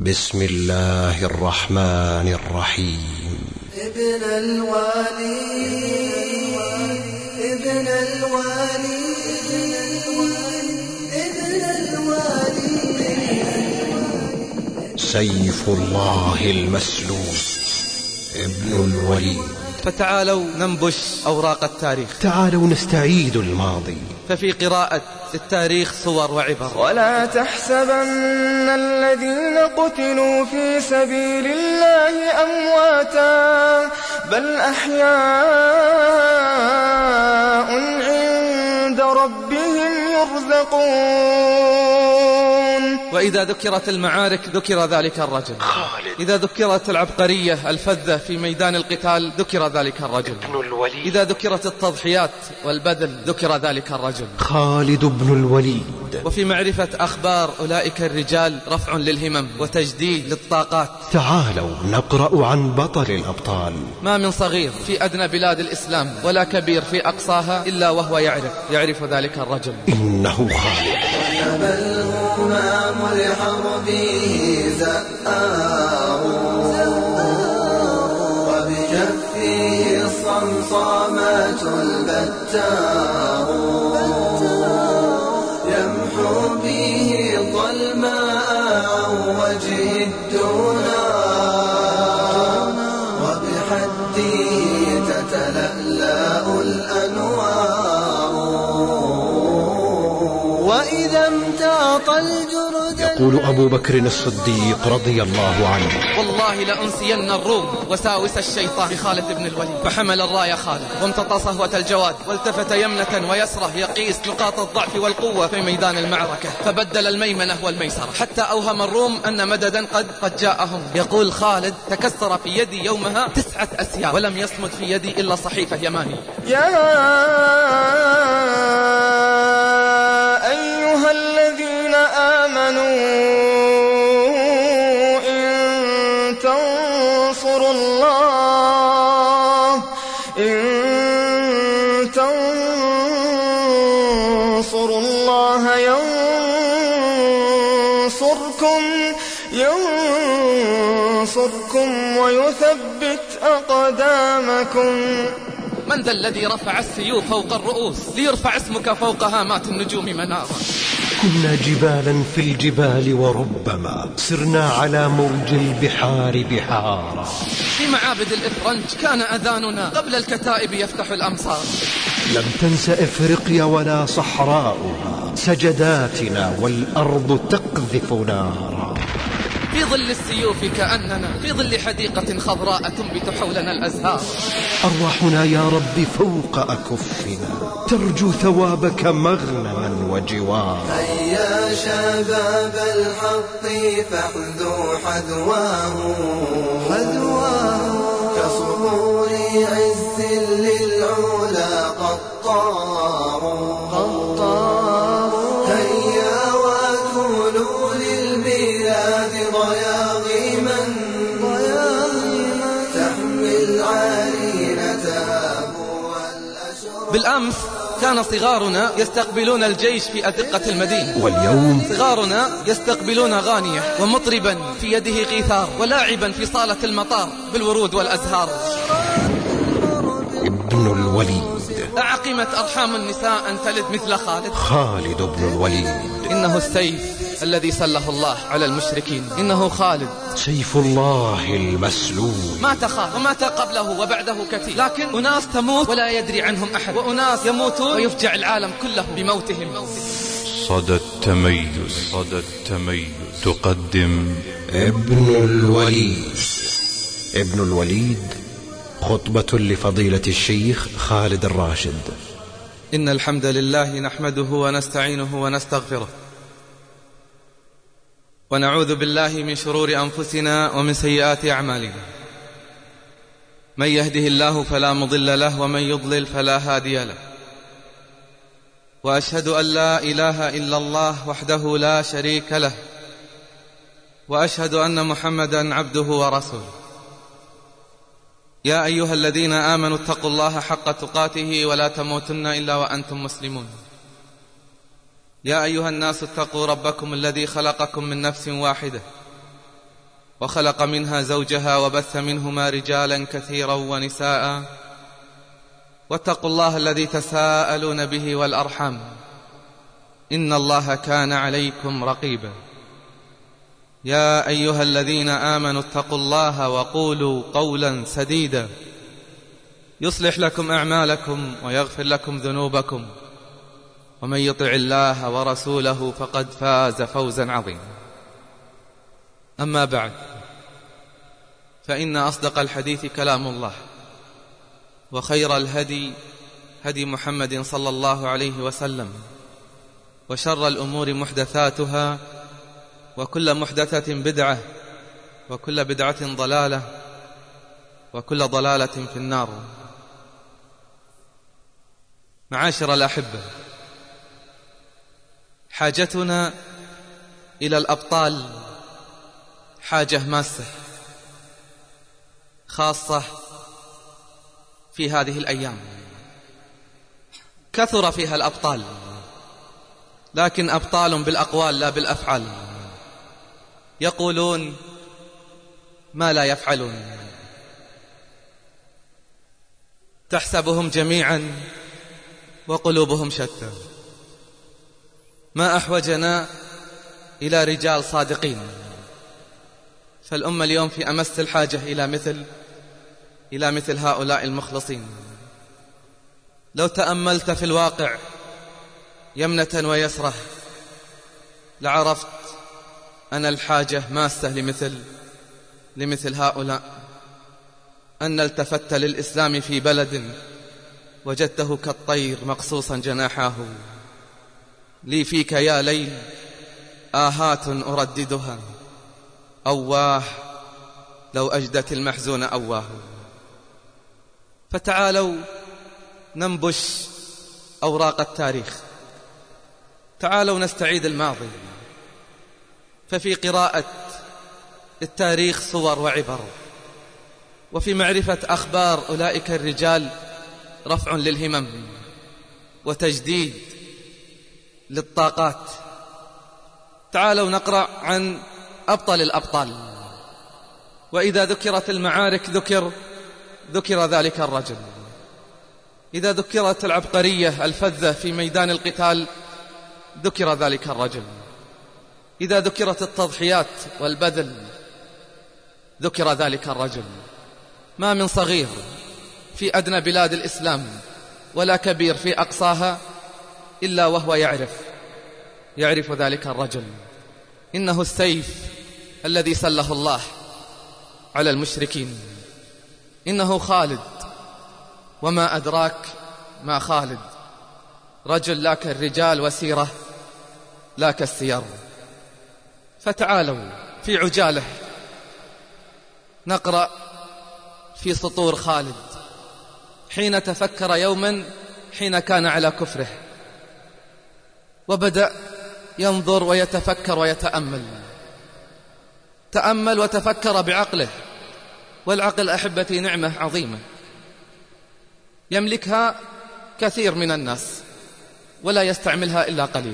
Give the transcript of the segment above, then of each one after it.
بسم الله الرحمن الرحيم. ابن الوالي ابن الوالي ابن الوالي سيف الله المسلول ابن الوليد. فتعالوا ننبش أوراق التاريخ، تعالوا نستعيد الماضي، ففي قراءة التاريخ صور وعبر. ولا تحسبن الذين قتلوا في سبيل الله أمواتا بل أحياء عند ربهم يرزقون. وإذا ذكرت المعارك ذكر ذلك الرجل خالد. إذا ذكرت العبقرية الفذة في ميدان القتال ذكر ذلك الرجل ابن الوليد. إذا ذكرت التضحيات والبذل ذكر ذلك الرجل خالد بن الوليد. وفي معرفة أخبار أولئك الرجال رفع للهمم وتجديد للطاقات. تعالوا نقرأ عن بطل الأبطال. ما من صغير في أدنى بلاد الإسلام ولا كبير في أقصاها إلا وهو يعرف ذلك الرجل. إنه خالد. الهمام لحربه زآه وبجفه الصمصامات البتاه يمحو به الظلماء عن وجه الدنا وبحده تتلألأ الأنوار وإذا امتاط الجرد. يقول أبو بكر الصديق رضي الله عنه: والله لأنسين الروم وساوس الشيطان بخالد بن الوليد. فحمل الراية خالد وامتطى صهوة الجواد والتفت يمنة ويسرة يقيس نقاط الضعف والقوة في ميدان المعركة، فبدل الميمنة والميسرة حتى أوهم الروم أن مددا قد جاءهم. يقول خالد: تكسر في يدي يومها 9 أسياف ولم يصمد في يدي إلا صحيفة يماني. يا أيها الذين آمنوا إن تنصروا الله ينصركم ويثبت أقدامكم. من ذا الذي رفع السيوف فوق الرؤوس ليرفع اسمك فوق هامات النجوم منارا؟ كنا جبالا في الجبال وربما سرنا على موج البحار بحارا. في معابد الإفرنج كان أذاننا قبل الكتائب يفتح الأمصار. لم تنس إفريقيا ولا صحراؤها سجداتنا والأرض تقذف نارا. في ظل السيوف كأننا في ظل حديقة خضراء تنبت حولنا الأزهار. أرواحنا يا رب فوق أكفنا ترجو ثوابك مغنما وجوارا. هيا شباب الحق فاحذوا حذواه كصخور عز للعلا قطار. هيا وكونوا للبلاد ضياغما تحمل عرينتها والأشرار. بالأمس كان صغارنا يستقبلون الجيش في أدقة المدينة، واليوم صغارنا يستقبلون غانية ومطربا في يده قيثار ولاعبا في صالة المطار بالورود والأزهار. ابن الوليد. أعقمت أرحام النساء أن تلد مثل خالد. خالد بن الوليد. إنه السيف الذي سله الله على المشركين. إنه خالد سيف الله المسلول. مات خالد ومات قبله وبعده كثير، لكن أناس تموت ولا يدري عنهم أحد، وأناس يموتون ويفجع العالم كله بموتهم. صدى التميز تقدم ابن الوليد. ابن الوليد خطبة لفضيلة الشيخ خالد الراشد. إن الحمد لله نحمده ونستعينه ونستغفره ونعوذ بالله من شرور أنفسنا ومن سيئات أعمالنا. من يهده الله فلا مضل له ومن يضلل فلا هادي له. وأشهد أن لا إله إلا الله وحده لا شريك له، وأشهد أن محمدا عبده ورسوله. يا أيها الذين آمنوا اتقوا الله حق تقاته ولا تموتن إلا وأنتم مسلمون. يا أيها الناس اتقوا ربكم الذي خلقكم من نفس واحدة وخلق منها زوجها وبث منهما رجالا كثيرا ونساء واتقوا الله الذي تساءلون به والأرحام إن الله كان عليكم رقيبا يا أيها الذين آمنوا اتقوا الله وقولوا قولا سديدا يصلح لكم أعمالكم ويغفر لكم ذنوبكم ومن يطع الله ورسوله فقد فاز فوزا عظيما. أما بعد، فإن أصدق الحديث كلام الله، وخير الهدي هدي محمد صلى الله عليه وسلم، وشر الأمور محدثاتها، وكل محدثة بدعة، وكل بدعة ضلالة، وكل ضلالة في النار. معاشر الأحبة، حاجتنا إلى الأبطال حاجة ماسة خاصة في هذه الأيام. كثر فيها الأبطال، لكن أبطال بالأقوال لا بالأفعال، يقولون ما لا يفعلون. تحسبهم جميعا وقلوبهم شتى. ما أحوجنا إلى رجال صادقين، فالأمة اليوم في أمس الحاجة إلى مثل هؤلاء المخلصين. لو تأملت في الواقع يمنة ويسرة لعرفت أن الحاجة ماسة لمثل هؤلاء. أن التفت للإسلام في بلد وجدته كالطير مقصوصا جناحاه. لي فيك يا ليل آهات أرددها، أواه لو أجدت المحزون أواه. فتعالوا ننبش أوراق التاريخ، تعالوا نستعيد الماضي. ففي قراءة التاريخ صور وعبر، وفي معرفة أخبار أولئك الرجال رفع للهمم وتجديد للطاقات. تعالوا نقرأ عن أبطال الأبطال، وإذا ذكرت المعارك ذكر ذلك الرجل. إذا ذكرت العبقرية الفذة في ميدان القتال ذكر ذلك الرجل. إذا ذكرت التضحيات والبذل ذكر ذلك الرجل. ما من صغير في أدنى بلاد الإسلام ولا كبير في أقصاها إلا وهو يعرف ذلك الرجل. إنه السيف الذي سله الله على المشركين. إنه خالد، وما أدراك ما خالد. رجل لا كالرجال وسيرة لا كالسير. فتعالوا في عجالة نقرأ في سطور خالد حين تفكر يوما حين كان على كفره، وبدأ ينظر ويتفكر ويتأمل. تأمل وتفكر بعقله، والعقل أحبتي نعمة عظيمة يملكها كثير من الناس ولا يستعملها إلا قليل.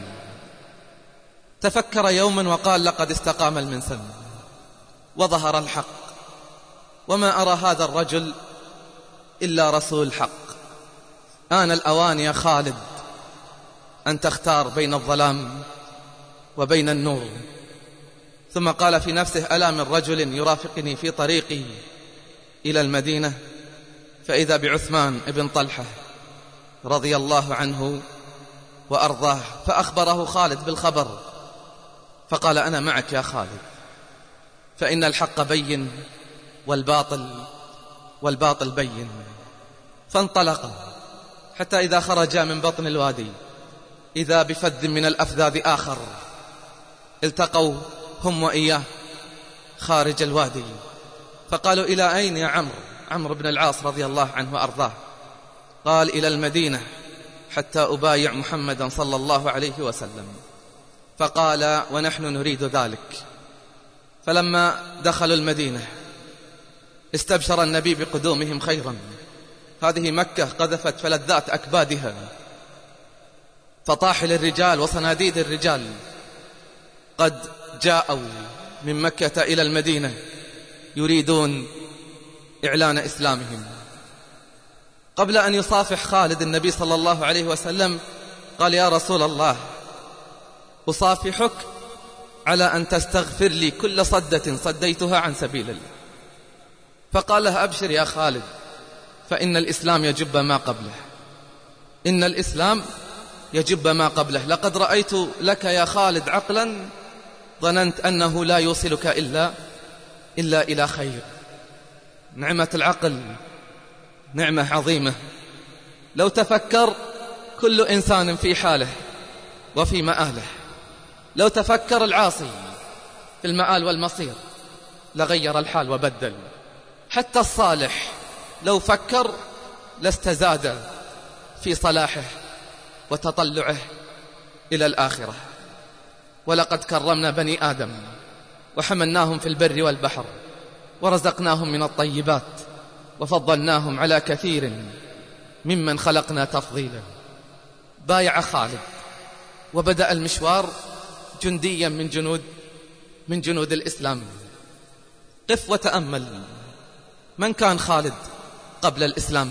تفكر يوما وقال لقد استقام المنسم وظهر الحق، وما أرى هذا الرجل إلا رسول حق. آن الأوان يا خالد أن تختار بين الظلام وبين النور. ثم قال في نفسه ألا من رجل يرافقني في طريقي إلى المدينة، فإذا بعثمان ابن طلحة رضي الله عنه وأرضاه. فأخبره خالد بالخبر، فقال أنا معك يا خالد، فإن الحق بين والباطل بين. فانطلق حتى إذا خرجا من بطن الوادي إذا بفذ من الأفذاذ آخر التقوا هم وإياه خارج الوادي. فقالوا إلى أين يا عمرو بن العاص رضي الله عنه وأرضاه؟ قال إلى المدينة حتى أبايع محمدا صلى الله عليه وسلم. فقال ونحن نريد ذلك. فلما دخلوا المدينة استبشر النبي بقدومهم خيرا. هذه مكة قذفت فلذات أكبادها، فطاحل الرجال وصناديد الرجال قد جاءوا من مكة إلى المدينة يريدون إعلان إسلامهم. قبل أن يصافح خالد النبي صلى الله عليه وسلم قال: يا رسول الله، أصافحك على أن تستغفر لي كل صدة صديتها عن سبيل الله. فقال له: أبشر يا خالد، فإن الإسلام يجب ما قبله، إن الإسلام يجب ما قبله. لقد رأيت لك يا خالد عقلا ظننت أنه لا يوصلك إلا إلى خير. نعمة العقل نعمة عظيمة، لو تفكر كل إنسان في حاله وفي مآله، لو تفكر العاصي في المآل والمصير لغير الحال وبدل. حتى الصالح لو فكر لاستزاد في صلاحه وتطلعه إلى الآخرة. ولقد كرمنا بني آدم وحملناهم في البر والبحر ورزقناهم من الطيبات وفضلناهم على كثير ممن خلقنا تفضيلا. بايع خالد وبدأ المشوار جنديا من جنود الإسلام. قف وتأمل، من كان خالد قبل الإسلام؟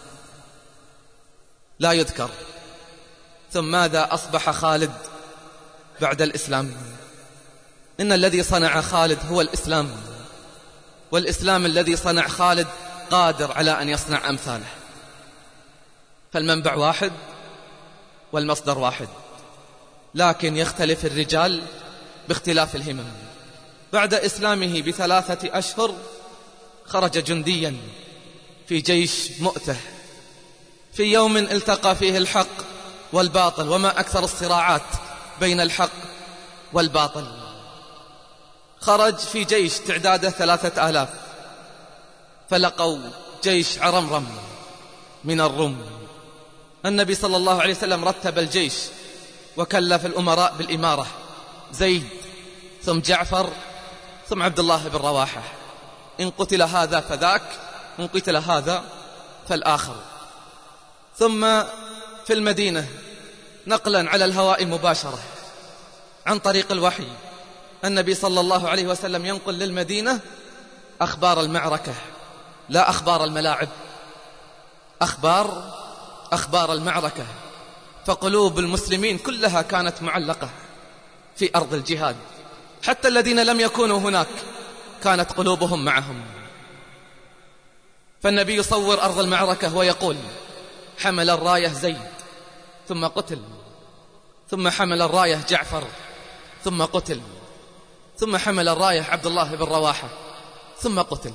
لا يذكر. ثم ماذا أصبح خالد بعد الإسلام؟ إن الذي صنع خالد هو الإسلام، والإسلام الذي صنع خالد قادر على أن يصنع أمثاله. فالمنبع واحد والمصدر واحد، لكن يختلف الرجال باختلاف الهمم. بعد إسلامه ب3 أشهر خرج جنديا في جيش مؤته، في يوم التقى فيه الحق والباطل، وما أكثر الصراعات بين الحق والباطل. خرج في جيش تعداده 3000، فلقوا جيش عرمرم من الروم. النبي صلى الله عليه وسلم رتب الجيش وكلف الأمراء بالإمارة: زيد، ثم جعفر، ثم عبد الله بن رواحة. إن قتل هذا فذاك، إن قتل هذا فالآخر. ثم في المدينة نقلا على الهواء مباشرة عن طريق الوحي، النبي صلى الله عليه وسلم ينقل للمدينة أخبار المعركة، لا أخبار الملاعب، أخبار المعركة. فقلوب المسلمين كلها كانت معلقة في أرض الجهاد، حتى الذين لم يكونوا هناك كانت قلوبهم معهم. فالنبي يصور أرض المعركة ويقول: حمل الراية زيد ثم قتل، ثم حمل الراية جعفر ثم قتل، ثم حمل الراية عبد الله بن رواحة ثم قتل.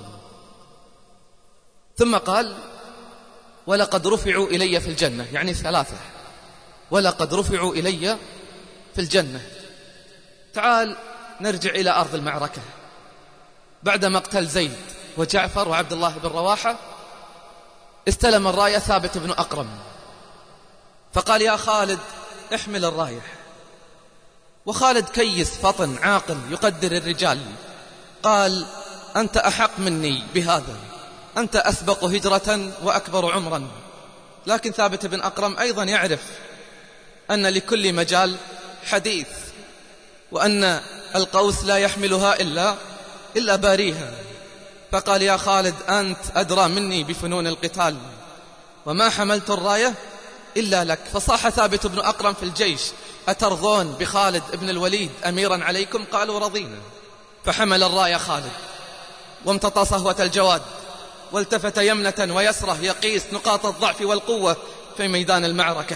ثم قال: ولقد رفعوا إلي في الجنة، يعني 3، ولقد رفعوا إلي في الجنة. تعال نرجع إلى أرض المعركة. بعد مقتل زيد وجعفر وعبد الله بن رواحة استلم الراية ثابت بن أقرم، فقال: يا خالد احمل الراية. وخالد كيس فطن عاقل يقدر الرجال، قال: أنت أحق مني بهذا، أنت أسبق هجرة وأكبر عمرا. لكن ثابت بن أقرم أيضا يعرف أن لكل مجال حديث، وأن القوس لا يحملها إلا باريها. فقال: يا خالد أنت أدرى مني بفنون القتال، وما حملت الراية إلا لك. فصاح ثابت بن أقرم في الجيش: أترضون بخالد بن الوليد أميرا عليكم؟ قالوا: رضينا. فحمل الراية خالد وامتطى صهوة الجواد، والتفت يمنة ويسرة يقيس نقاط الضعف والقوة في ميدان المعركة،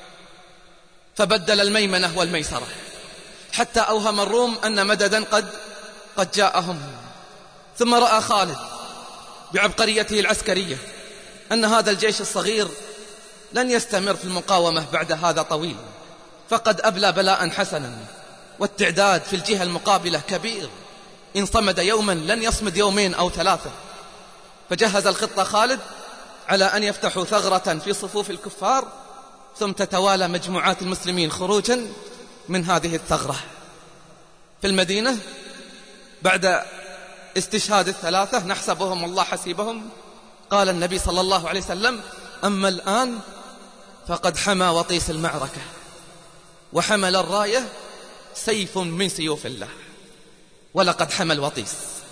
فبدل الميمنة والميسرة، حتى أوهم الروم أن مددا قد جاءهم. ثم رأى خالد بعبقريته العسكرية أن هذا الجيش الصغير لن يستمر في المقاومة بعد هذا طويل، فقد أبلى بلاء حسنا، والتعداد في الجهة المقابلة كبير، إن صمد يوما لن يصمد 2 أو 3. فجهز الخطة خالد على أن يفتحوا ثغرة في صفوف الكفار، ثم تتوالى مجموعات المسلمين خروجا من هذه الثغرة. في المدينة بعد استشهاد ال3 نحسبهم الله حسيبهم، قال النبي صلى الله عليه وسلم: أما الآن فقد حمى وطيس المعركة، وحمل الراية سيف من سيوف الله، ولقد حمى الوطيس.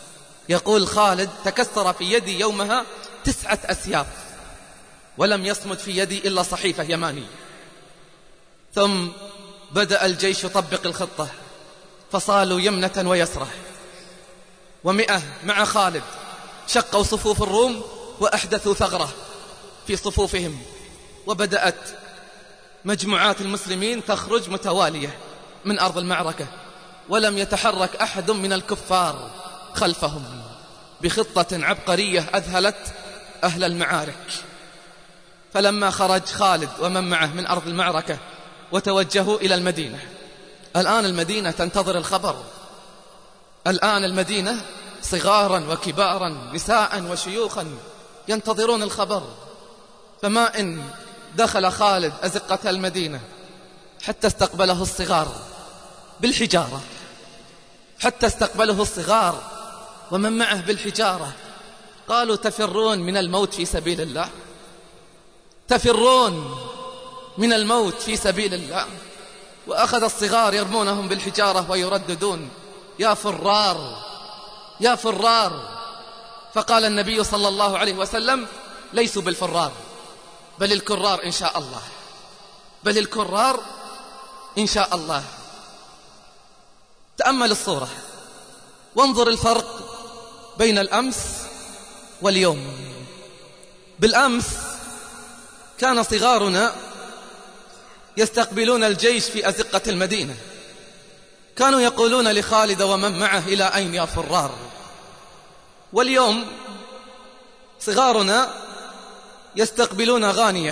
يقول خالد: تكسر في يدي يومها 9 أسياف، ولم يصمد في يدي إلا صحيفة يماني. ثم بدأ الجيش يطبق الخطة، فصالوا يمنة ويسرة، 100 مع خالد شقوا صفوف الروم وأحدثوا ثغرة في صفوفهم، وبدأت مجموعات المسلمين تخرج متوالية من أرض المعركة، ولم يتحرك أحد من الكفار خلفهم، بخطة عبقرية أذهلت أهل المعارك. فلما خرج خالد ومن معه من أرض المعركة وتوجهوا إلى المدينة، الآن المدينة تنتظر الخبر. الآن المدينة صغارا وكبارا، نساء وشيوخا ينتظرون الخبر. فما إن دخل خالد أزقة المدينة حتى استقبله الصغار بالحجارة، حتى استقبله الصغار ومن معه بالحجارة. قالوا: تفرون من الموت في سبيل الله؟ تفرون من الموت في سبيل الله؟ وأخذ الصغار يرمونهم بالحجارة ويرددون: يا فرار، يا فرار. فقال النبي صلى الله عليه وسلم: ليسوا بالفرار، بل الكرار إن شاء الله، بل الكرار إن شاء الله. تأمل الصورة وانظر الفرق بين الأمس واليوم. بالأمس كان صغارنا يستقبلون الجيش في أزقة المدينة، كانوا يقولون لخالد ومن معه: إلى أين يا فرار؟ واليوم صغارنا يستقبلون غانية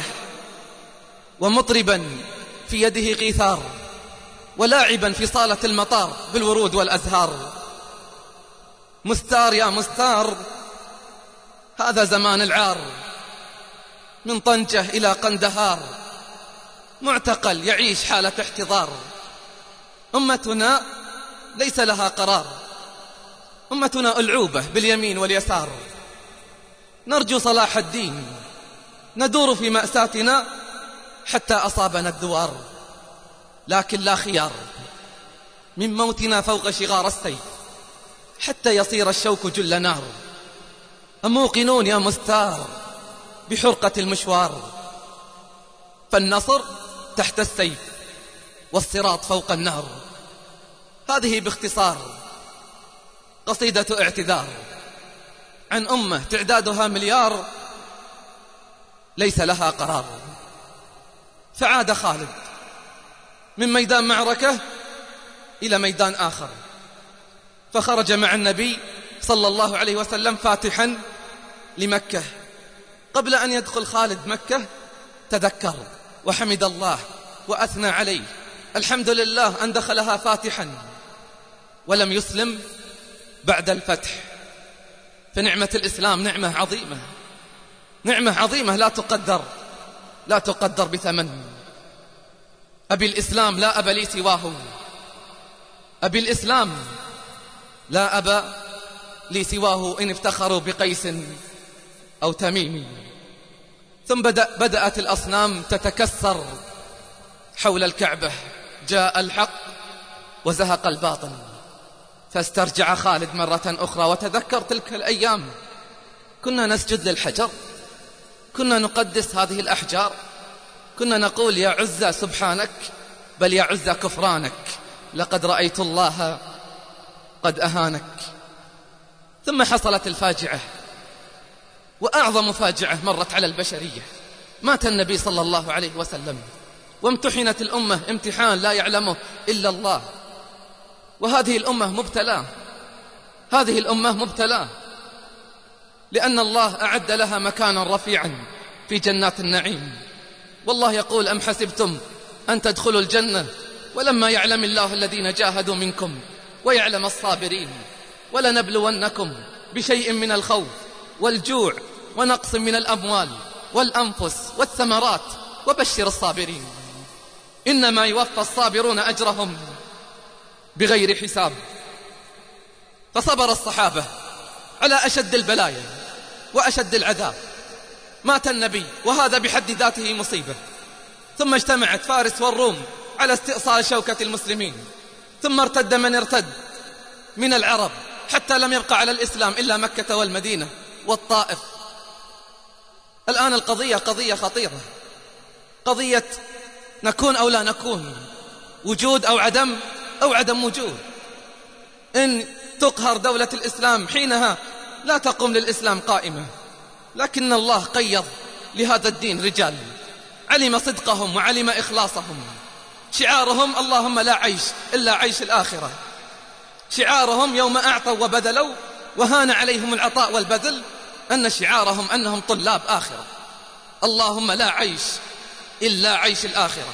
ومطربا في يده قيثار ولاعبا في صالة المطار بالورود والأزهار. مستار يا مستار، هذا زمان العار، من طنجة إلى قندهار، معتقل يعيش حالة احتضار. أمتنا ليس لها قرار، أمتنا ألعوبة باليمين واليسار. نرجو صلاح الدين، ندور في مأساتنا حتى أصابنا الدوار، لكن لا خيار من موتنا فوق شغار السيف حتى يصير الشوك جل نار. أموقنون يا مستار بحرقة المشوار، فالنصر تحت السيف والصراط فوق النار. هذه باختصار قصيدة اعتذار عن أمة تعدادها مليار ليس لها قرار. فعاد خالد من ميدان معركة إلى ميدان آخر، فخرج مع النبي صلى الله عليه وسلم فاتحا لمكة. قبل أن يدخل خالد مكة تذكر وحمد الله وأثنى عليه: الحمد لله أن دخلها فاتحا ولم يسلم بعد الفتح. فنعمة الإسلام نعمة عظيمة، نعمة عظيمة لا تقدر بثمن. أبي الإسلام لا أب لي سواه، أبي الإسلام لا أب لي سواه، إن افتخروا بقيس أو تميم. ثم بدأت الأصنام تتكسر حول الكعبة، جاء الحق وزهق الباطل. فاسترجع خالد مرة أخرى وتذكر تلك الأيام، كنا نسجد للحجر، كنا نقدس هذه الأحجار، كنا نقول: يا عزة سبحانك، بل يا عزة كفرانك، لقد رأيت الله قد أهانك. ثم حصلت الفاجعة، وأعظم فاجعة مرت على البشرية. مات النبي صلى الله عليه وسلم، وامتحنت الأمة امتحان لا يعلمه إلا الله. وهذه الأمة مبتلاة، هذه الأمة مبتلاة، لأن الله أعد لها مكانا رفيعا في جنات النعيم. والله يقول: أم حسبتم أن تدخلوا الجنة ولما يعلم الله الذين جاهدوا منكم ويعلم الصابرين، ولنبلونكم بشيء من الخوف والجوع ونقص من الأموال والأنفس والثمرات وبشر الصابرين، إنما يوفى الصابرون أجرهم بغير حساب. فصبر الصحابة على أشد البلايا وأشد العذاب. مات النبي وهذا بحد ذاته مصيبة. ثم اجتمعت فارس والروم على استئصال شوكة المسلمين. ثم ارتد من ارتد من العرب حتى لم يبقى على الإسلام إلا مكة والمدينة والطائف. الآن القضية قضية خطيرة، قضية نكون أو لا نكون، وجود أو عدم وجود. إن تقهر دولة الإسلام حينها لا تقوم للإسلام قائمة، لكن الله قيض لهذا الدين رجال علم صدقهم وعلم إخلاصهم. شعارهم اللهم لا عيش إلا عيش الآخرة. شعارهم يوم أعطوا وبذلوا وهان عليهم العطاء والبذل أن شعارهم أنهم طلاب آخرة. اللهم لا عيش إلا عيش الآخرة.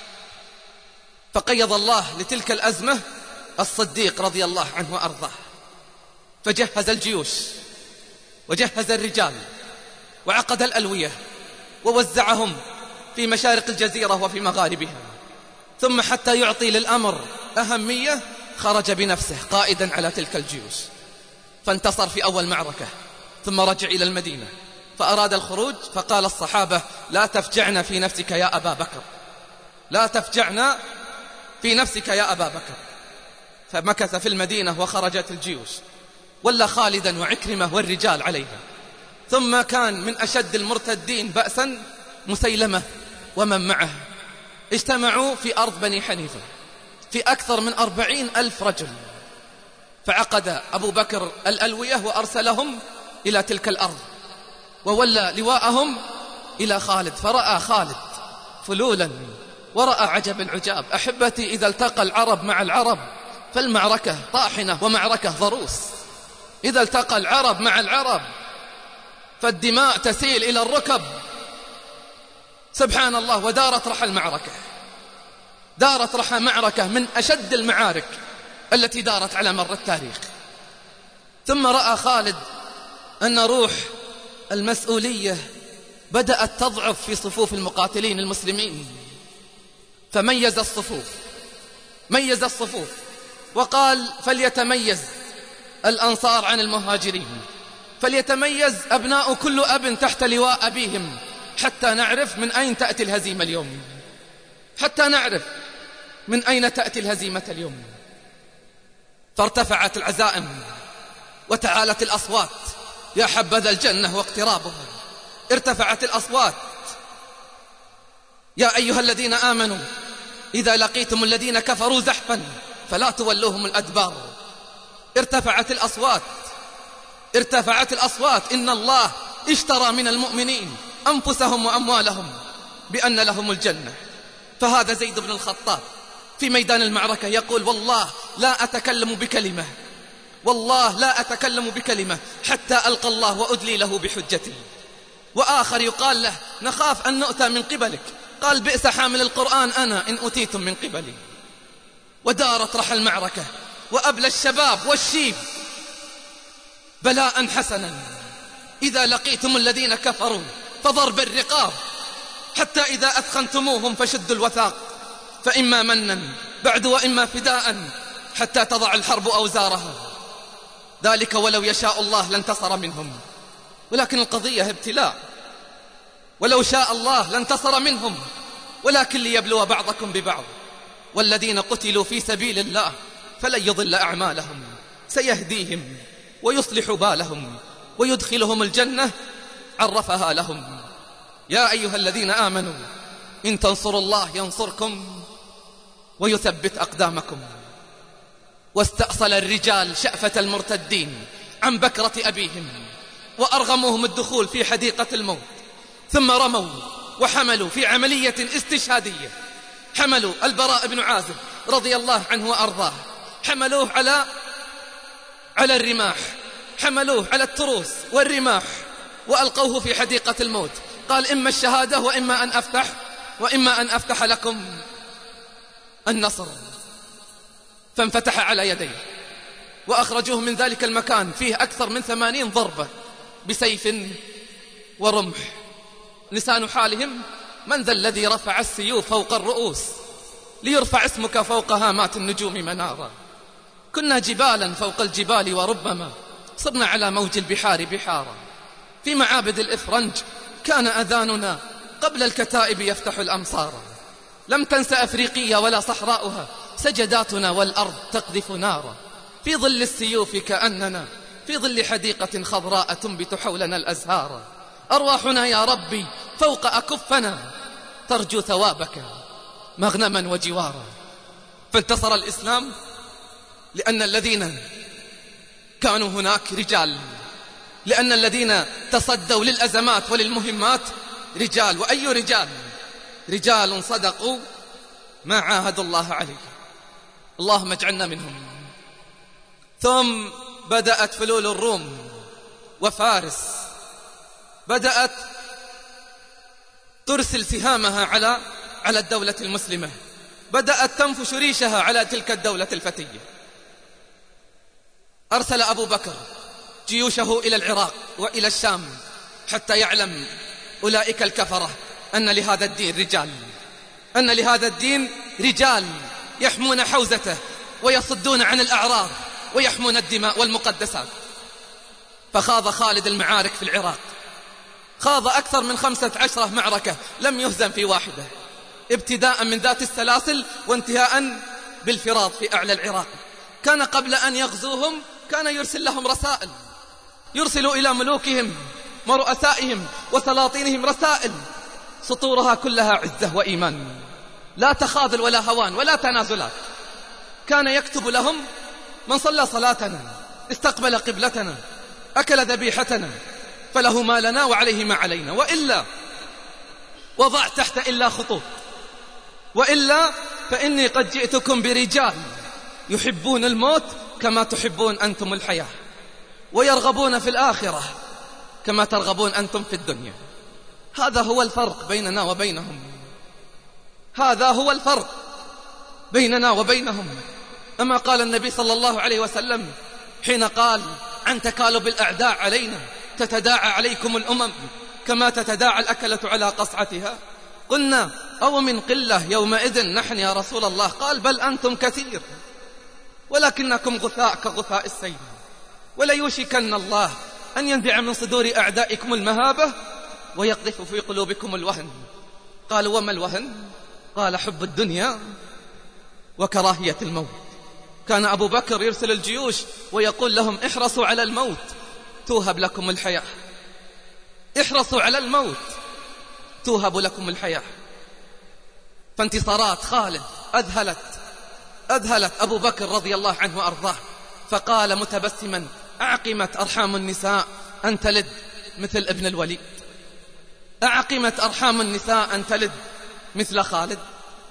فقيض الله لتلك الأزمة الصديق رضي الله عنه وأرضاه، فجهز الجيوش وجهز الرجال وعقد الألوية ووزعهم في مشارق الجزيرة وفي مغاربها، ثم حتى يعطي للأمر أهمية خرج بنفسه قائدا على تلك الجيوش، فانتصر في أول معركة، ثم رجع إلى المدينة فأراد الخروج، فقال الصحابة لا تفجعنا في نفسك يا أبا بكر، لا تفجعنا في نفسك يا أبا بكر. فمكث في المدينة وخرجت الجيوش، ولا خالدا وعكرمة والرجال عليها. ثم كان من أشد المرتدين بأسا مسيلمة ومن معه، اجتمعوا في أرض بني حنيفة في أكثر من 40,000 رجل، فعقد أبو بكر الألوية وأرسلهم إلى تلك الأرض، وولى لواءهم إلى خالد، فرأى خالد فلولا ورأى عجب العجاب. أحبتي، إذا التقى العرب مع العرب فالمعركة طاحنة ومعركة ضروس. إذا التقى العرب مع العرب فالدماء تسيل إلى الركب. سبحان الله. ودارت رحى المعركة، دارت رحى معركة من أشد المعارك التي دارت على مر التاريخ. ثم رأى خالد أن روح المسؤولية بدأت تضعف في صفوف المقاتلين المسلمين، فميز الصفوف، ميز الصفوف وقال فليتميز الأنصار عن المهاجرين، فليتميز أبناء كل أب تحت لواء أبيهم، حتى نعرف من أين تأتي الهزيمة اليوم، حتى نعرف من أين تأتي الهزيمة اليوم. فارتفعت العزائم وتعالت الأصوات، يا حبذا الجنة واقترابها. ارتفعت الأصوات، يا أيها الذين آمنوا إذا لقيتم الذين كفروا زحفا فلا تولوهم الأدبار. ارتفعت الأصوات، ارتفعت الأصوات. إن الله اشترى من المؤمنين أنفسهم وأموالهم بأن لهم الجنة. فهذا زيد بن الخطاب في ميدان المعركة يقول والله لا أتكلم بكلمة، والله لا أتكلم بكلمة حتى ألقى الله وأدلي له بحجتي. وآخر يقال له نخاف أن نؤتى من قبلك، قال بئس حامل القرآن أنا إن أتيتم من قبلي. ودارت رحى المعركة، وأبلى الشباب والشيب بلاء حسنا. إذا لقيتم الذين كفروا فضرب الرقاب، حتى إذا أثخنتموهم فشدوا الوثاق، فإما منا بعد وإما فداء حتى تضع الحرب أوزارها. ذلك ولو يشاء الله لانتصر منهم، ولكن القضية ابتلاء. ولو شاء الله لانتصر منهم، ولكن ليبلو بعضكم ببعض. والذين قتلوا في سبيل الله فلن يضل أعمالهم، سيهديهم ويصلح بالهم ويدخلهم الجنة عرفها لهم. يا أيها الذين آمنوا إن تنصروا الله ينصركم ويثبت أقدامكم. واستأصل الرجال شأفة المرتدين عن بكرة أبيهم، وأرغموهم الدخول في حديقة الموت، ثم رموا وحملوا في عملية استشهادية. حملوا البراء بن عازب رضي الله عنه وأرضاه، حملوه على الرماح، حملوه على التروس والرماح، وألقوه في حديقة الموت. قال إما الشهادة وإما أن أفتح لكم النصر. فانفتح على يديه، وأخرجوه من ذلك المكان فيه أكثر من 80 ضربة بسيف ورمح. لسان حالهم من ذا الذي رفع السيوف فوق الرؤوس ليرفع اسمك فوق هامات النجوم منارا. كنا جبالا فوق الجبال وربما صرنا على موج البحار بحارا. في معابد الإفرنج كان أذاننا قبل الكتائب يفتح الأمصار. لم تنس أفريقيا ولا صحراؤها سجداتنا والأرض تقذف نارا. في ظل السيوف كأننا في ظل حديقة خضراء تنبت حولنا الأزهار. أرواحنا يا ربي فوق أكفنا ترجو ثوابك مغنما وجوارا. فانتصر الإسلام لأن الذين كانوا هناك رجال، لأن الذين تصدوا للأزمات وللمهمات رجال. وأي رجال؟ رجال صدقوا ما عاهدوا الله عليه. اللهم اجعلنا منهم. ثم بدأت فلول الروم وفارس، بدأت ترسل سهامها على الدولة المسلمة، بدأت تنفش ريشها على تلك الدولة الفتية. أرسل أبو بكر جيوشه إلى العراق وإلى الشام حتى يعلم أولئك الكفرة أن لهذا الدين رجال، أن لهذا الدين رجال يحمون حوزته ويصدون عن الأعراض ويحمون الدماء والمقدسات. فخاض خالد المعارك في العراق، خاض أكثر من 15 معركة لم يهزم في واحدة، ابتداء من ذات السلاسل وانتهاء بالفراض في أعلى العراق. كان قبل أن يغزوهم كان يرسل لهم رسائل، يرسل إلى ملوكهم ورؤسائهم وسلاطينهم رسائل سطورها كلها عزة وإيمان، لا تخاذل ولا هوان ولا تنازلات. كان يكتب لهم: من صلى صلاتنا، استقبل قبلتنا، أكل ذبيحتنا، فله ما لنا وعليه ما علينا، وإلا وضع تحت إلا خطوط، وإلا فإني قد جئتكم برجال يحبون الموت كما تحبون أنتم الحياة، ويرغبون في الآخرة كما ترغبون أنتم في الدنيا. هذا هو الفرق بيننا وبينهم، هذا هو الفرق بيننا وبينهم. أما قال النبي صلى الله عليه وسلم حين قال عن تكالب الأعداء علينا: تتداعى عليكم الأمم كما تتداعى الأكلة على قصعتها. قلنا: أو من قلة يومئذ نحن يا رسول الله؟ قال: بل أنتم كثير ولكنكم غثاء كغثاء السيل، وليوشكن الله أن ينزع من صدور أعدائكم المهابة ويقذف في قلوبكم الوهن. قالوا: وما الوهن؟ قال: حب الدنيا وكراهية الموت. كان أبو بكر يرسل الجيوش ويقول لهم: احرصوا على الموت توهب لكم الحياة، احرصوا على الموت توهب لكم الحياة. فانتصارات خالد أذهلت أبو بكر رضي الله عنه وأرضاه، فقال متبسما: أعقمت أرحام النساء أن تلد مثل ابن الوليد، أعقمت أرحام النساء أن تلد مثل خالد.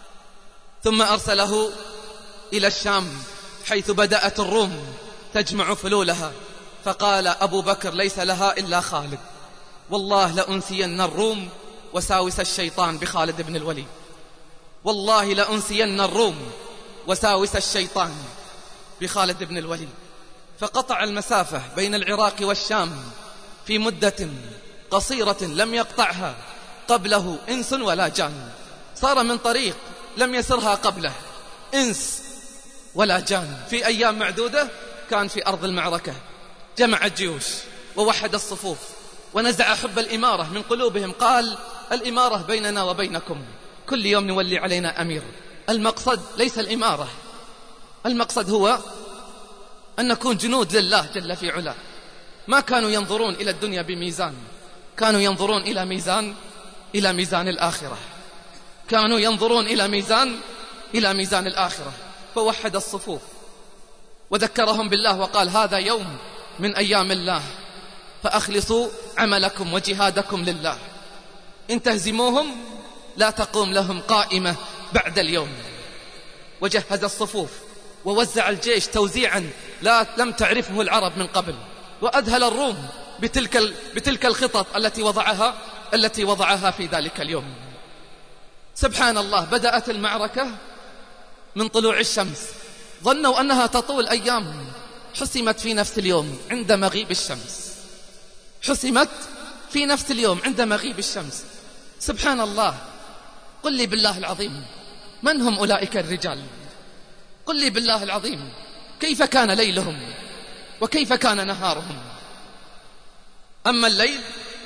ثم أرسله إلى الشام حيث بدأت الروم تجمع فلولها، فقال أبو بكر: ليس لها إلا خالد، والله لأنسين الروم وساوس الشيطان بخالد بن الوليد، والله لأنسين الروم وساوس الشيطان بخالد بن الوليد. فقطع المسافة بين العراق والشام في مدة قصيرة لم يقطعها قبله إنس ولا جان، صار من طريق لم يسرها قبله إنس ولا جان. في أيام معدودة كان في أرض المعركة، جمع الجيوش ووحد الصفوف ونزع حب الإمارة من قلوبهم. قال: الإمارة بيننا وبينكم، كل يوم نولي علينا أمير. المقصد ليس الإمارة، المقصد هو أن نكون جنود لله جل في علاه. ما كانوا ينظرون إلى الدنيا بميزان، كانوا ينظرون إلى ميزان الآخرة، كانوا ينظرون إلى ميزان الآخرة. فوحد الصفوف وذكرهم بالله وقال: هذا يوم من أيام الله، فأخلصوا عملكم وجهادكم لله. إن تهزموهم لا تقوم لهم قائمة بعد اليوم. وجهز الصفوف ووزع الجيش توزيعا لم تعرفه العرب من قبل، وأذهل الروم بتلك الخطط التي وضعها في ذلك اليوم. سبحان الله، بدأت المعركة من طلوع الشمس، ظنوا أنها تطول أيام، حسمت في نفس اليوم عند مغيب الشمس، حسمت في نفس اليوم عند مغيب الشمس. سبحان الله. قل لي بالله العظيم، من هم أولئك الرجال؟ قل لي بالله العظيم، كيف كان ليلهم وكيف كان نهارهم؟ أما الليل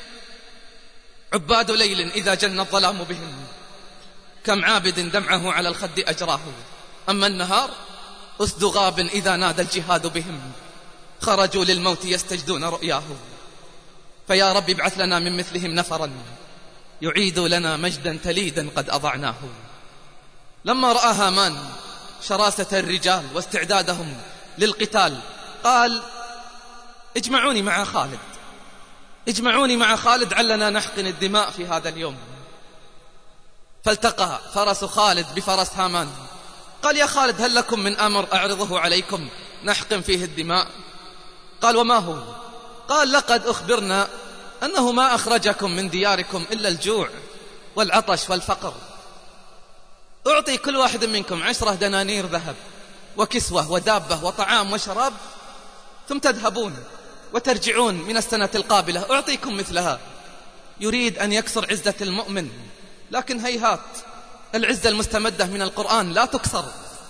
عباد ليل إذا جن الظلام بهم، كم عابد دمعه على الخد أجراه. أما النهار أسد غاب إذا نادى الجهاد بهم، خرجوا للموت يستجدون رؤياه. فيا رب ابعث لنا من مثلهم نفرا يعيد لنا مجدا تليدا قد أضعناه. لما رأى هامان شراسة الرجال واستعدادهم للقتال قال: اجمعوني مع خالد، اجمعوني مع خالد علنا نحقن الدماء في هذا اليوم. فالتقى فرس خالد بفرس هامان. قال: يا خالد هل لكم من أمر أعرضه عليكم نحقن فيه الدماء؟ قال: وما هو؟ قال: لقد أخبرنا أنه ما أخرجكم من دياركم إلا الجوع والعطش والفقر. أعطي كل واحد منكم 10 دنانير ذهب وكسوة ودابة وطعام وشراب، ثم تذهبون وترجعون من السنة القابلة أعطيكم مثلها. يريد أن يكسر عزة المؤمن، لكن هيهات، العزة المستمدة من القرآن لا تكسر،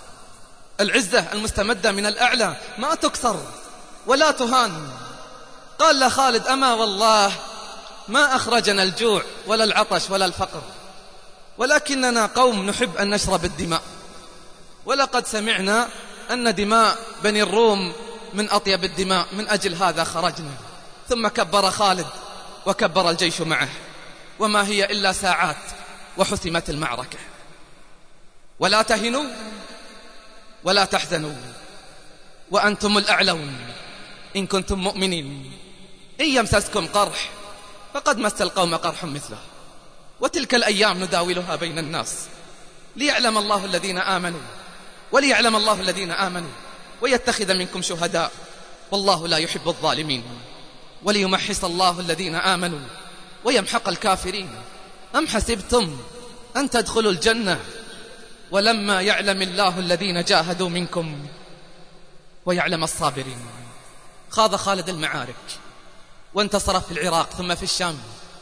العزة المستمدة من الأعلى ما تكسر ولا تهان. قال له خالد: أما والله ما أخرجنا الجوع ولا العطش ولا الفقر، ولكننا قوم نحب أن نشرب الدماء، ولقد سمعنا أن دماء بني الروم من أطيب الدماء، من أجل هذا خرجنا. ثم كبر خالد وكبر الجيش معه، وما هي إلا ساعات وحسمت المعركة. ولا تهنوا ولا تحزنوا وأنتم الأعلون إن كنتم مؤمنين، إن يمسسكم قرح فقد مس القوم قرح مثله، وتلك الأيام نداولها بين الناس ليعلم الله الذين آمنوا وليعلم الله الذين آمنوا ويتخذ منكم شهداء والله لا يحب الظالمين، وليمحص الله الذين آمنوا ويمحق الكافرين. أم حسبتم أن تدخلوا الجنة ولما يعلم الله الذين جاهدوا منكم ويعلم الصابرين. خاض خالد المعارك وانتصر في العراق ثم في الشام،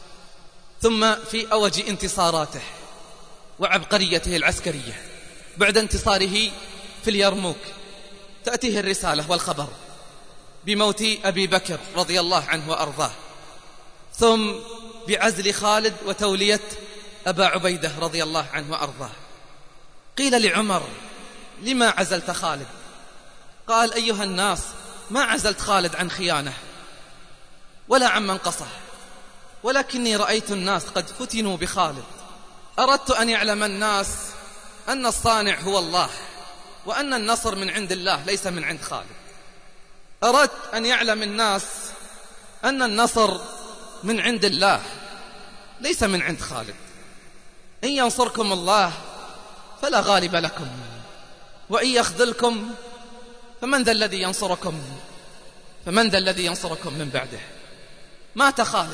ثم في أوج انتصاراته وعبقريته العسكرية. بعد انتصاره في اليرموك تأتيه الرسالة والخبر بموت أبي بكر رضي الله عنه وأرضاه، ثم بعزل خالد وتولية أبا عبيدة رضي الله عنه وأرضاه. قيل لعمر: لما عزلت خالد؟ قال: أيها الناس، ما عزلت خالد عن خيانة ولا عن منقصة، ولكني رأيت الناس قد فتنوا بخالد. أردت أن يعلم الناس أن الصانع هو الله، وأن النصر من عند الله ليس من عند خالد. أردت أن يعلم الناس أن النصر من عند الله ليس من عند خالد. إن ينصركم الله فلا غالب لكم، وإن يخذلكم فمن ذا الذي ينصركم؟ فمن ذا الذي ينصركم من بعده؟ مات خالد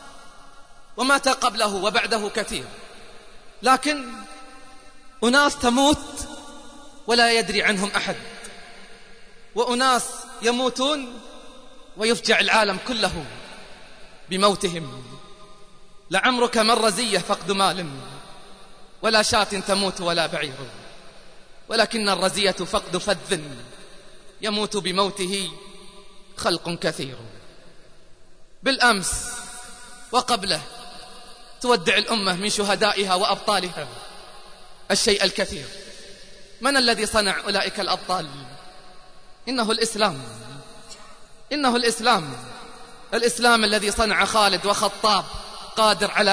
ومات قبله وبعده كثير، لكن أناس تموت ولا يدري عنهم أحد، وأناس يموتون ويفجع العالم كله بموتهم. لعمرك ما الرزية فقد مال، ولا شاة تموت ولا بعير، ولكن الرزية فقد فذ يموت بموته خلق كثير. بالأمس وقبله تودع الأمة من شهدائها وأبطالها الشيء الكثير. من الذي صنع أولئك الأبطال؟ إنه الإسلام، إنه الإسلام. الإسلام الذي صنع خالد وخطاب قادر على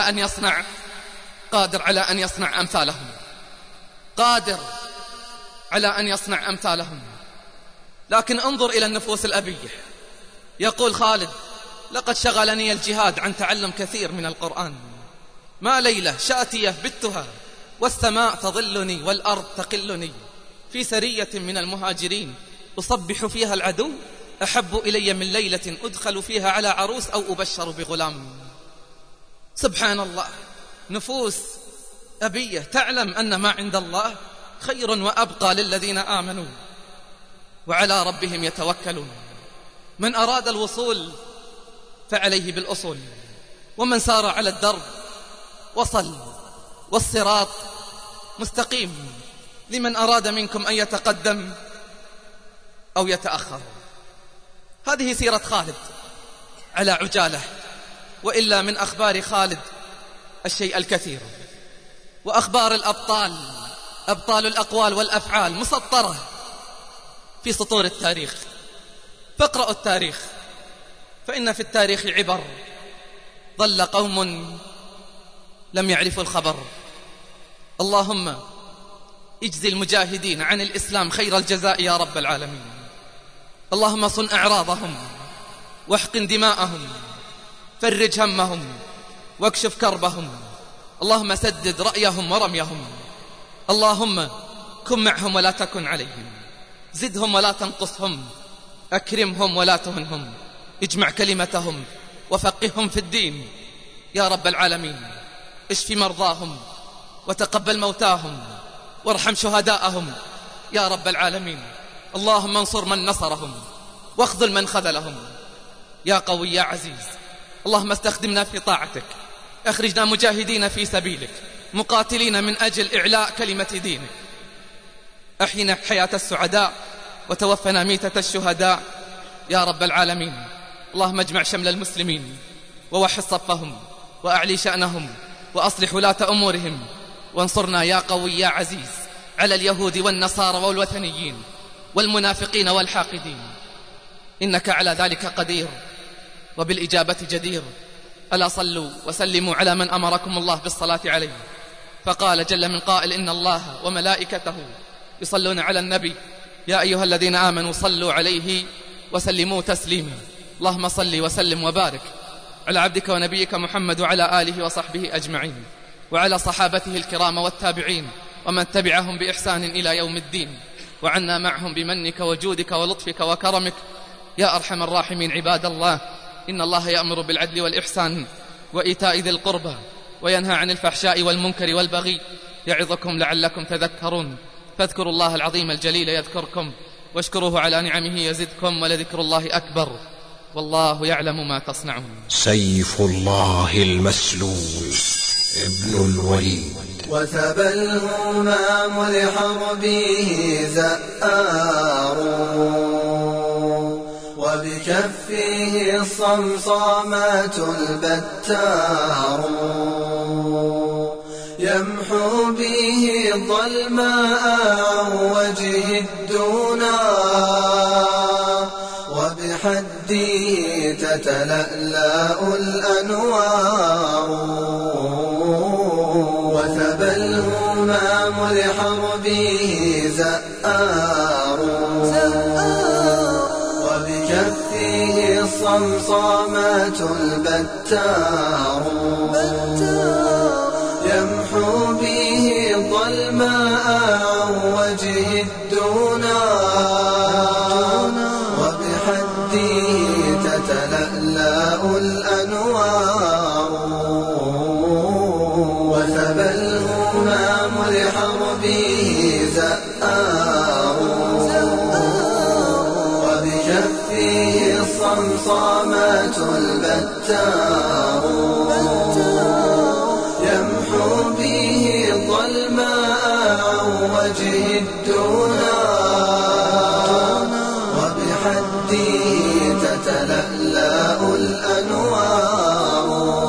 أن يصنع أمثالهم، قادر على أن يصنع أمثالهم. لكن انظر إلى النفوس الأبية. يقول خالد: لقد شغلني الجهاد عن تعلم كثير من القرآن، ما ليلة شاتية بتها والسماء تظلني والأرض تقلني، في سرية من المهاجرين أصبح فيها العدو أحب إلي من ليلة أدخل فيها على عروس أو أبشر بغلام. سبحان الله، نفوس أبية تعلم أن ما عند الله خير وأبقى للذين آمنوا وعلى ربهم يتوكلون. من أراد الوصول فعليه بالأصول، ومن سار على الدرب وصل، والصراط مستقيم لمن أراد منكم أن يتقدم أو يتأخر. هذه سيرة خالد على عجالة، وإلا من أخبار خالد الشيء الكثير. وأخبار الأبطال، أبطال الأقوال والأفعال مسطرة في سطور التاريخ، فاقرأوا التاريخ، فإن في التاريخ عبر. ظل قوم لم يعرفوا الخبر. اللهم اجزي المجاهدين عن الإسلام خير الجزاء يا رب العالمين. اللهم صن أعراضهم واحقن دماءهم، فرج همهم واكشف كربهم. اللهم سدد رأيهم ورميهم. اللهم كن معهم ولا تكن عليهم، زدهم ولا تنقصهم، أكرمهم ولا تهنهم، اجمع كلمتهم وفقههم في الدين يا رب العالمين. اشف مرضاهم وتقبل موتاهم وارحم شهداءهم يا رب العالمين. اللهم انصر من نصرهم واخذل من خذلهم يا قوي يا عزيز. اللهم استخدمنا في طاعتك، اخرجنا مجاهدين في سبيلك، مقاتلين من أجل إعلاء كلمة دينك. أحينا حياة السعداء وتوفنا ميتة الشهداء يا رب العالمين. اللهم اجمع شمل المسلمين ووحد صفهم وأعلي شأنهم وأصلح ولاة أمورهم، وانصرنا يا قوي يا عزيز على اليهود والنصارى والوثنيين والمنافقين والحاقدين، إنك على ذلك قدير وبالإجابة جدير. ألا صلوا وسلموا على من أمركم الله بالصلاة عليه، فقال جل من قائل: إن الله وملائكته يصلون على النبي يا أيها الذين آمنوا صلوا عليه وسلموا تسليما. اللهم صل وسلم وبارك على عبدك ونبيك محمد وعلى آله وصحبه أجمعين، وعلى صحابته الكرام والتابعين ومن تبعهم بإحسان إلى يوم الدين، وعنا معهم بمنك وجودك ولطفك وكرمك يا أرحم الراحمين. عباد الله، إن الله يأمر بالعدل والإحسان وإيتاء ذي القربى وينهى عن الفحشاء والمنكر والبغي، يعظكم لعلكم تذكرون. فاذكروا الله العظيم الجليل يذكركم، واشكروه على نعمه يزدكم، ولذكر الله أكبر، والله يعلم ما تصنعون. سيف الله المسلول ابن الوليد. وثب الهمام لحربه زآر، وبكفه الصمصامات البتار، يمحو به الظلماء عن وجه الدنا، وبحده تتلألأ الأنوار. وثب الهمام لحربه زآر، وبكفه الصمصامات البتار، يمحو به الظلماء عن وجه الدنا، وبحده تتلألأ الأنوار. وثب الهمام لحربه زآر، وبكفه الصمصامات البتار، يمحو به الظلماء عن وجه الدنا، وبحده تتلألأ الأنوار.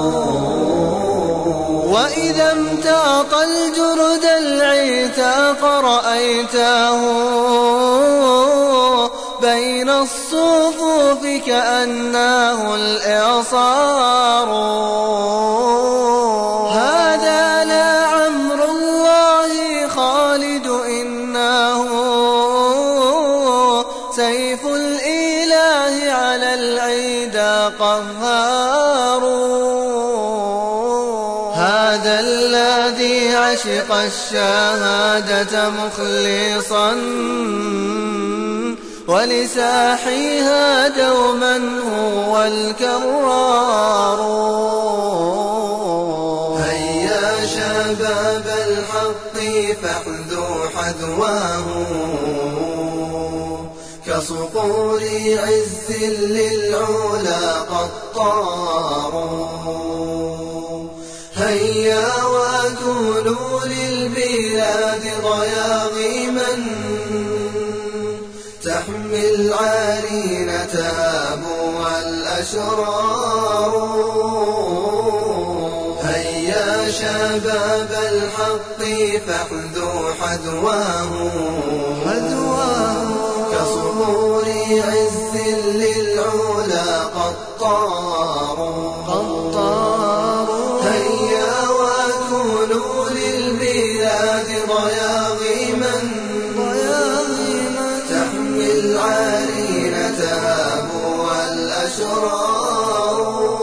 وإذا امتاط الجرد العتاق رأيته بين الصفوف كأنه الإعصار. هذا لعمر الله خالد إنه سيف الإله على العيدا قهار. هذا الذي عشق الشهادة مخلصا ولساحيها دوما هو الكرار. هيا شباب الحق فاحذوا حذواه، كصقور عز للعلا قد طاروا. هيا وكونوا للبلاد ضياغيما، تحمي العارين تابوا الأشرار. هيا شباب الحق فاحذوا حذواه، هيا وكونوا للبلاد ضياغيما تحمي العارين تهابوا الأشرار.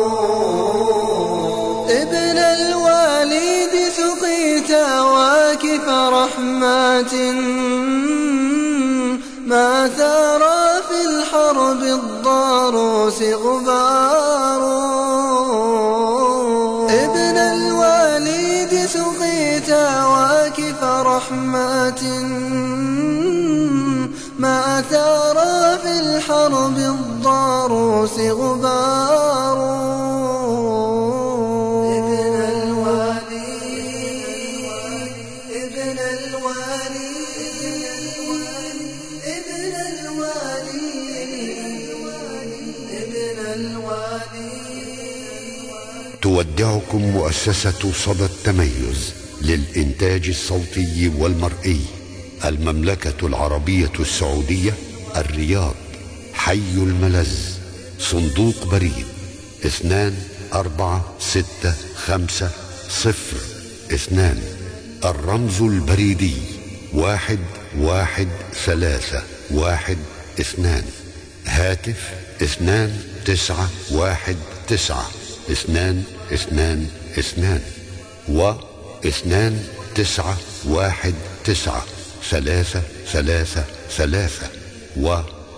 ابن الوالد سقيت واكف رحمات ما ثار في الحرب الضاروس غبار. ابن الوالد سقيت واكف رحمات ما ثار في الحرب الضاروس غبار. تودعكم مؤسسة صدى التميز للإنتاج الصوتي والمرئي، المملكة العربية السعودية، الرياض، حي الملز، صندوق بريد 246502، الرمز البريدي 11312، هاتف 29192222 و 29193333 و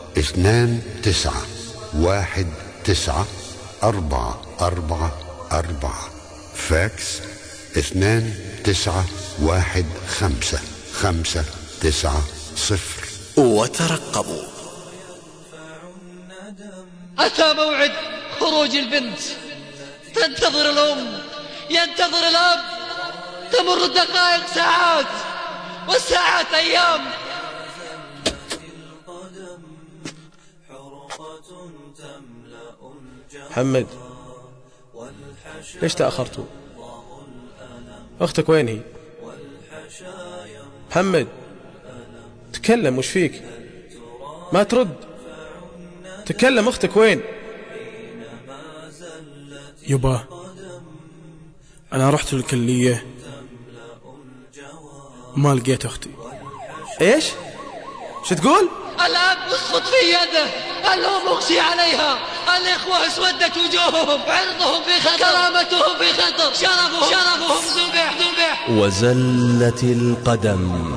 29194444. فاكس 291559. وترقبوا. أتى موعد خروج البنت، تنتظر الأم، ينتظر الأب، تمر الدقائق ساعات والساعات أيام. محمد، ليش تأخرتوا؟ أختك وين هي؟ محمد تكلم، وش فيك؟ ما ترد، تكلم، أختك وين؟ يبا أنا رحت الكلية ما لقيت أختي. إيش؟ شو تقول؟ الأب اسقط في يده، الأم مغشي عليها، الإخوة اسودت وجوههم، عرضهم في خطر، كرامتهم في خطر، شرفهم ذبح. وزلت القدم.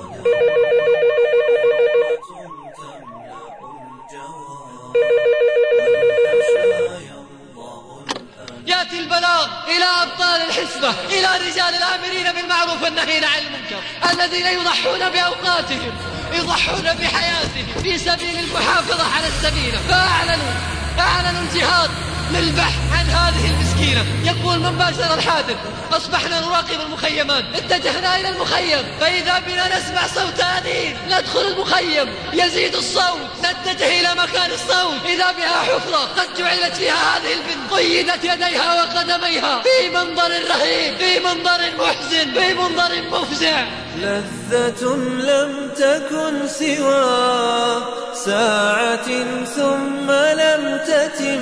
يأتي البلاغ إلى أبطال الحسبة، إلى رجال الآمرين بالمعروف والنهين عن المنكر، الذين يضحون بأوقاتهم، يضحون بحياتهم في سبيل المحافظة على السفينة. فأعلنوا الجهاد للبحث عن هذه المسكينة. يقول من باشر الحادث: أصبحنا نراقب المخيمات، اتجهنا إلى المخيم فإذا بنا نسمع صوت أنين، ندخل المخيم يزيد الصوت، نتجه إلى مكان الصوت إذا بها حفرة قد جعلت فيها هذه البنت، قيدت يديها وقدميها في منظر رهيب، في منظر محزن، في منظر مفزع. لذة لم تكن سوى ساعة ثم لم تتم،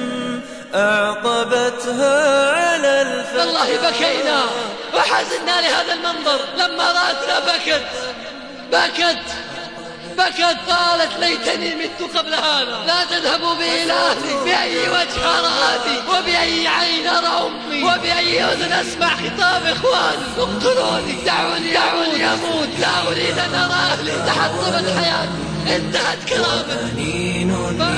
أعقبتها على الفتى. والله بكينا وحزنا لهذا المنظر، لما رأتنا بكت قالت: ليتني مت قبل هذا. لا تذهبوا بي إلى أهلي، بأي وجه أرى أبي، وبأي عين أرى أمي، وبأي أذن أسمع خطاب إخواني. اقتلوني، دعوني أموت، لا أريد أن أرى أهلي. تحطمت حياتي، انتهت كرامتي. أنين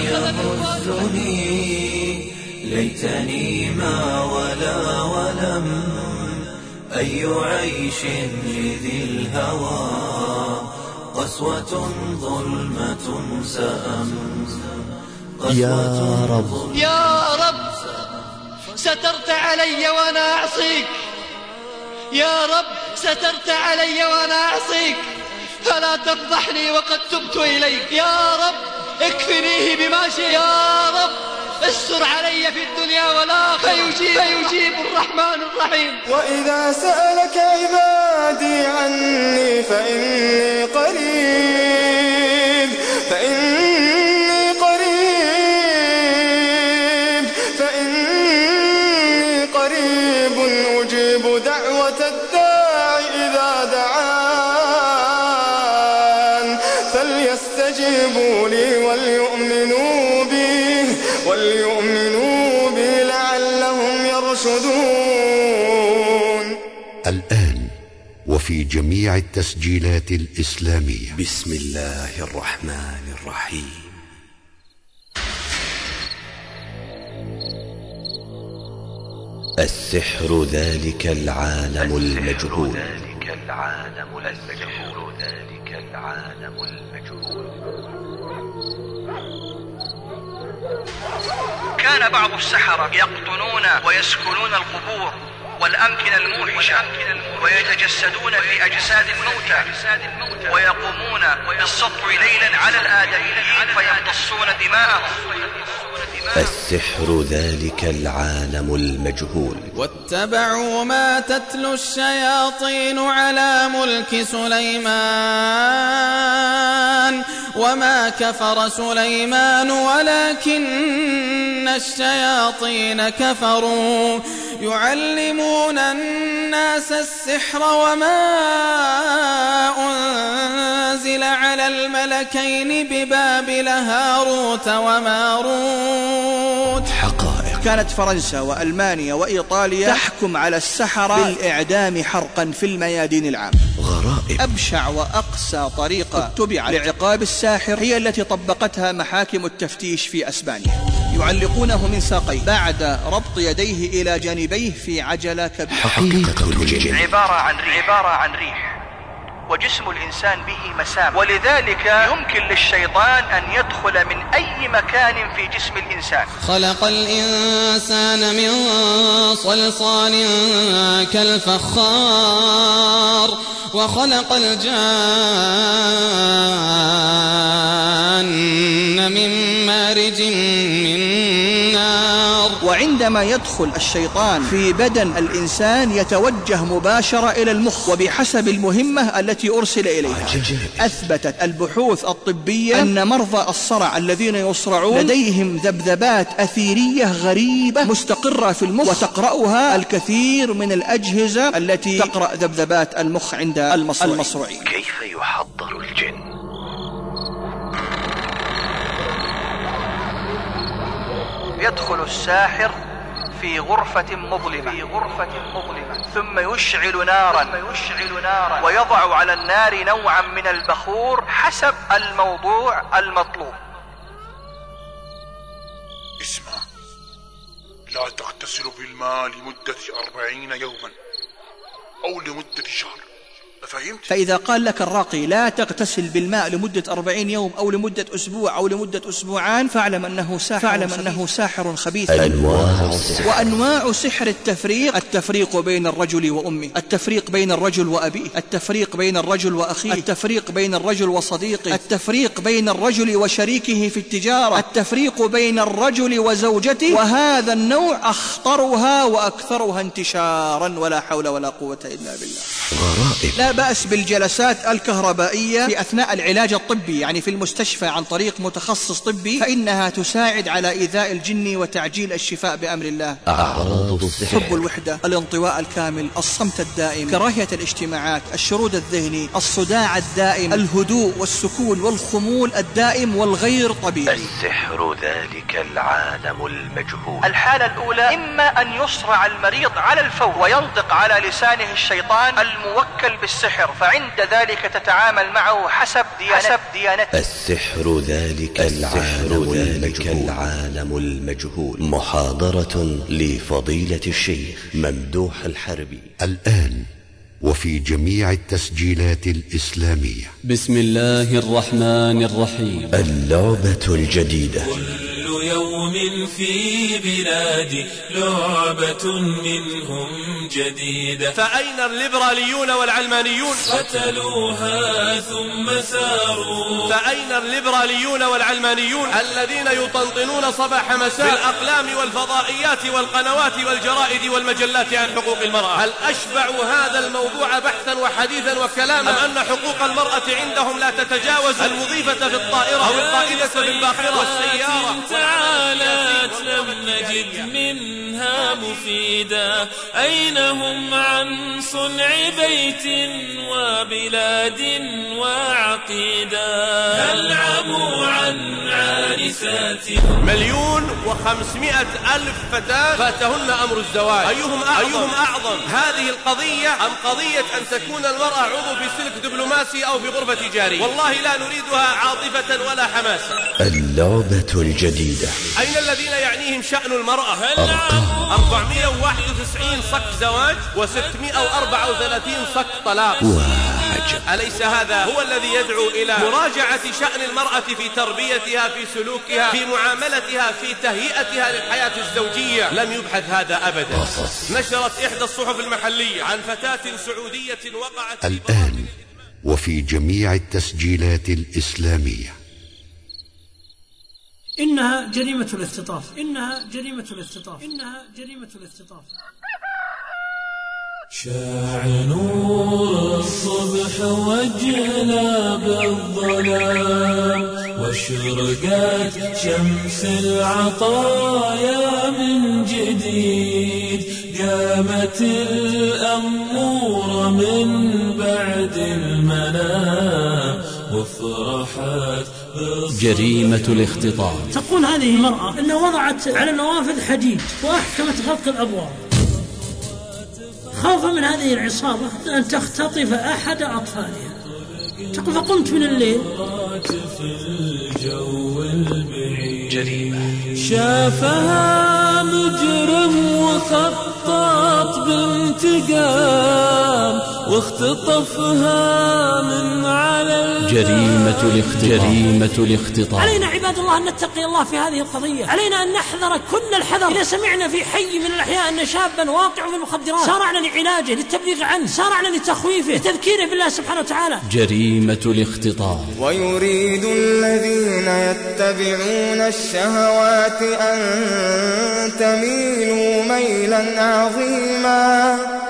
يغزني، ليتني ما ولم، أي عيش لذي الهوى، قسوة ظلمة سأم. يا رب سترت علي وأنا أعصيك، يا رب سترت علي وأنا أعصيك، فلا تفضحني وقد تبت إليك. يا رب اكفنيه بما شئت، يا رب استر علي في الدنيا والآخرة، فيجيب الرحمن الرحيم. وإذا سألك عبادي عني فإني قريب ليؤمنوا بي لعلهم يرشدون. الآن وفي جميع التسجيلات الإسلامية. بسم الله الرحمن الرحيم. السحر ذلك العالم المجهول. كان بعض السحرة يقطنون ويسكنون القبور والأمكنة الموحشة ويتجسدون في أجساد الموتى ويقومون بالسطو ليلا على الآدميين فيمتصون دماءهم. السحر ذلك العالم المجهول. واتبعوا ما تتلو الشياطين على ملك سليمان وما كفر سليمان ولكن الشياطين كفروا يعلمون الناس السحر وما أنزل على الملكين ببابل هاروت وماروت. حقائق. كانت فرنسا وألمانيا وإيطاليا تحكم على السحرة بالإعدام حرقا في الميادين العامة. غرائب. أبشع وأقسى طريقة اتبعت لعقاب الساحر هي التي طبقتها محاكم التفتيش في أسبانيا. يعلقونه من ساقيه بعد ربط يديه إلى جانبيه في عجلة كبيرة. حقيقة الجن. عبارة عن ريح وجسم الإنسان به مسام، ولذلك يمكن للشيطان أن يدخل من أي مكان في جسم الإنسان. خلق الإنسان من صلصال كالفخار وخلق الجان من مارج من نار. وعندما يدخل الشيطان في بدن الإنسان يتوجه مباشرة إلى المخ وبحسب المهمة التي أرسل إليها. أثبتت البحوث الطبية أن مرضى الصرع الذين يصرعون لديهم ذبذبات أثيرية غريبة مستقرة في المخ وتقرأها الكثير من الأجهزة التي تقرأ ذبذبات المخ عند المصروعين. كيف يحضر الجن؟ يدخل الساحر في غرفة مظلمة ثم يشعل نارا ويضع على النار نوعا من البخور حسب الموضوع المطلوب. اسمع، لا تغتسل بالماء لمدة 40 يوما أو لمدة شهر. فهمت؟ فإذا قال لك الراقي لا تغتسل بالماء لمدة 40 يوم أو لمدة أسبوع أو لمدة أسبوعان فاعلم أنه ساحر خبيث. وأنواع سحر التفريق بين الرجل وأمه، التفريق بين الرجل وأبيه، التفريق بين الرجل وأخيه، التفريق بين الرجل وصديقه، التفريق بين الرجل وشريكه في التجارة، التفريق بين الرجل وزوجته. وهذا النوع أخطرها وأكثرها انتشارا ولا حول ولا قوة إلا بالله. غرائب. لا بأس بالجلسات الكهربائية في أثناء العلاج الطبي، يعني في المستشفى عن طريق متخصص طبي، فإنها تساعد على إيذاء الجن وتعجيل الشفاء بأمر الله. أعراض السحر: حب الوحدة، الانطواء الكامل، الصمت الدائم، كراهية الاجتماعات، الشرود الذهني، الصداع الدائم، الهدوء والسكون والخمول الدائم والغير طبيعي. السحر ذلك العالم المجهول. الحالة الأولى إما أن يصرع المريض على الفور وينطق على لسانه الشيطان الموكل بالسحر، فعند ذلك تتعامل معه حسب ديانته. السحر ذلك العالم المجهول. محاضرة لفضيلة الشيخ ممدوح الحربي. الآن وفي جميع التسجيلات الإسلامية. بسم الله الرحمن الرحيم. اللعبة الجديدة. كل يوم في بلادي لعبة منهم جديدة. فأين الليبراليون والعلمانيون؟ قتلوها ثم ساروا. فأين الليبراليون والعلمانيون الذين يطنطنون صباح مساء بالأقلام والفضائيات والقنوات والجرائد والمجلات عن حقوق المرأة؟ هل أشبع هذا الموضوع بحثا وحديثا وكلاما أم أن حقوق المرأة عندهم لا تتجاوز المضيفة في الطائرة أو القائدة في الباخرة والسيارة؟ كانت لم نجد منها مفيدا. أين هم عن صنع بيت وبلاد وعقيدا؟ هل عموا عن عارساتهم؟ 1,500,000 فتاة فاتهن أمر الزواج. أيهم أعظم هذه القضية أم قضية أن تكون المرأة عضو في سلك دبلوماسي أو في غرفة تجارية؟ والله لا نريدها عاطفة ولا حماسة. اللعبة الجديدة. أين الذين يعنيهم شأن المرأة؟ 491 صك زواج و634 صك طلاق. أليس هذا هو الذي يدعو إلى مراجعة شأن المرأة في تربيتها، في سلوكها، في معاملتها، في تهيئتها للحياة الزوجية؟ لم يبحث هذا أبدا. نشرت إحدى الصحف المحلية عن فتاة سعودية وقعت الآن وفي جميع التسجيلات الإسلامية. إنها جريمة الاختطاف، إنها جريمة الاختطاف، إنها جريمة الاختطاف. شاع نور الصبح وجهنا بالظلام، واشرقت شمس العطايا من جديد. قامت الأمور من بعد المنام وافرحت. جريمة الاختطاف. تقول هذه المرأة أنها وضعت على النوافذ حديد وأحكمت غلق الأبواب خوفا من هذه العصابة أن تختطف أحد أطفالها. تقول فقمت من الليل. جريمة. شافها مجرم وخطط بانتقام واختطفها من على جريمة الاختطاف. علينا عباد الله أن نتقي الله في هذه القضية. علينا أن نحذر كل الحذر. إذا سمعنا في حي من الأحياء أن شابا واقع في المخدرات، سارعنا لعلاجه، للتبليغ عنه، سارعنا لتخويفه، لتذكيره بالله سبحانه وتعالى. جريمة الاختطاف. ويريد الذين يتبعون الشهوات أن تميلوا ميلا عظيما.